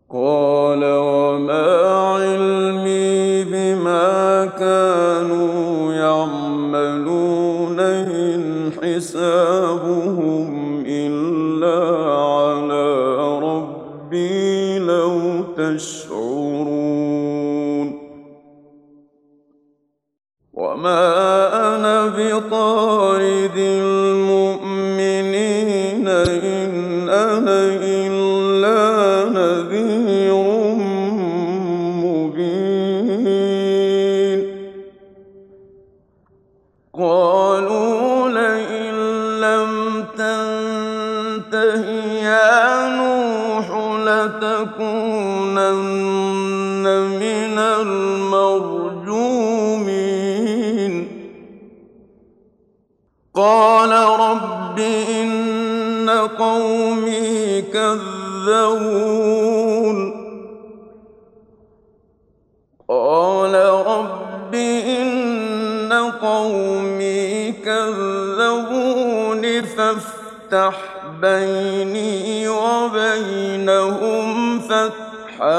قَالَ وَمَا عِلْمِي بِمَا كَانُوا يَعْمَلُونَ إِنْ حِسَابُهُمْ إِلَّا عَلَىٰ رَبِّي لَوْ تَشْعُرُونَ وَمَا أَنَا بِطَارِدِ الْمُؤْمِنِينَ إِنْ أَنَا إِلَّا نَذِيرٌ مُّبِينٌ قَالُوا لَئِن لَّمْ تَنتَهِ يَا نُوحُ لَتَكُونَنَّ مِنَ الْمَرْجُومِينَ قَالَ رَبِّ إِنَّ قَوْمِي كَذَّبُونِ قَالَ رَبِّ إِنَّ قَوْمِي كَذَّبُونِ فَافْتَحْ بَيْنِي وَبَيْنَهُمْ فَتْحًا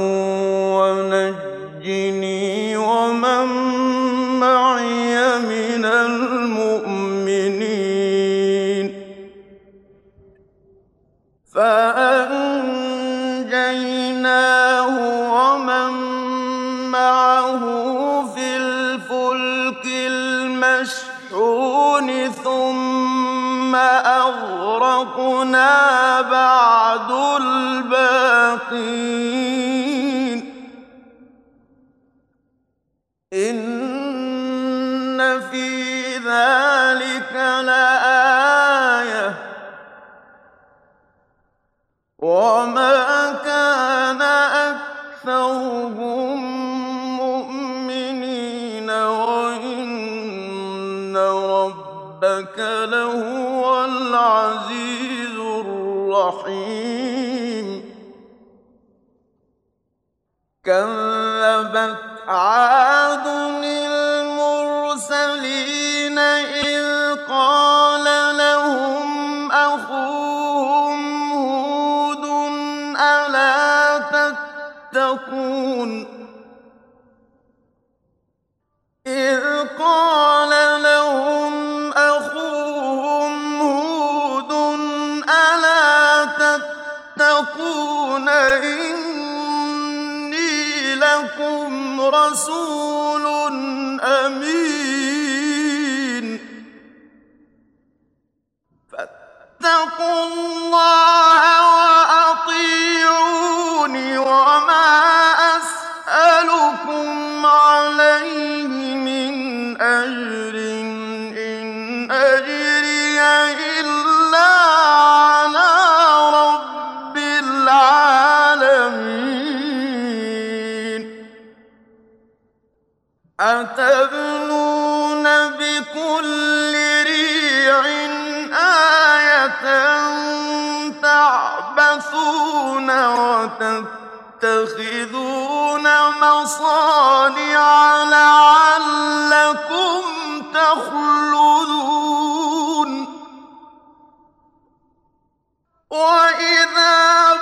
وَنَجِّنِي وَمَن مَّعِيَ مِنَ الْمُؤْمِنِينَ فَأَنجَيْنَاهُ وَمَن مَّعَهُ فِي الْفُلْكِ الْمَشْحُونِ ثُمَّ أَغْرَقْنَا بَعْدُ الْبَاقِينَ إِنَّ فِي ذَٰلِكَ لَآيَةً ۖ وَمَا كَانَ أَكْثَرُهُم مُّؤْمِنِينَ وَإِنَّ رَبَّكَ لَهُوَ الْعَزِيزُ الرَّحِيمُ كَذَّبَتْ عَادٌ الْمُرْسَلِينَ إِذْ قَالَ لَهُمْ أَخُوهُمْ هُودٌ أَلَا تَتَّقُونَ إِنِّي لَكُمْ رَسُولٌ أَمِينٌ فَاتَّقُوا اللَّهَ وَأَطِيعُونِ وَمَا أَسْأَلُكُمْ عَلَيْهِ مِنْ أَجْرٍ ۖ إِنْ أَجْرِيَ إِلَّا عَلَىٰ رَبِّ الْعَالَمِينَ أَتَبْنُونَ بِكُلِّ رِيعٍ آيَةً تَعْبَثُونَ وَتَتَّخِذُونَ مَصَانِعَ لَعَلَّكُمْ تَخْلُدُونَ وَإِذَا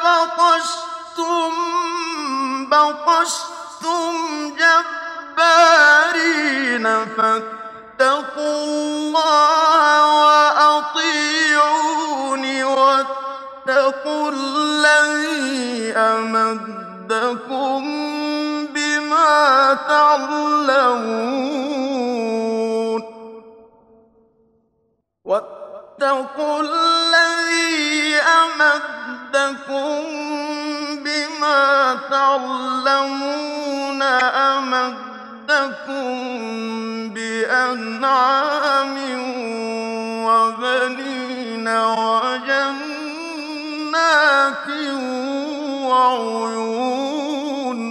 بَطَشْتُمْ جَبَّارِينَ فَاتَّقُوا اللَّهَ وَأَطِيعُونِ وَاتَّقُوا الَّذِي أَمَدَّكُم بِمَا تَعْلَمُونَ أَمَدَّكُم بِأَنْعَامٍ وَبَنِينَ وَجَنَّاتٍ وَعُيُونٍ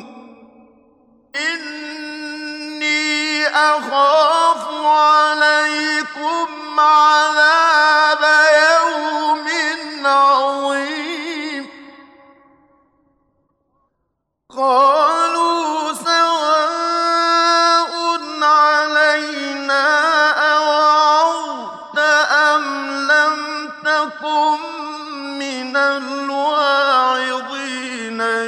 إِنِّي أَخَافُ عَلَيْكُمْ عَذَابَ يَوْمٍ عَظِيمٍ قَالُوا سَوَاءٌ عَلَيْنَا أَوَعَظْتَ أَمْ لَمْ تَكُن مِّنَ الْوَاعِظِينَ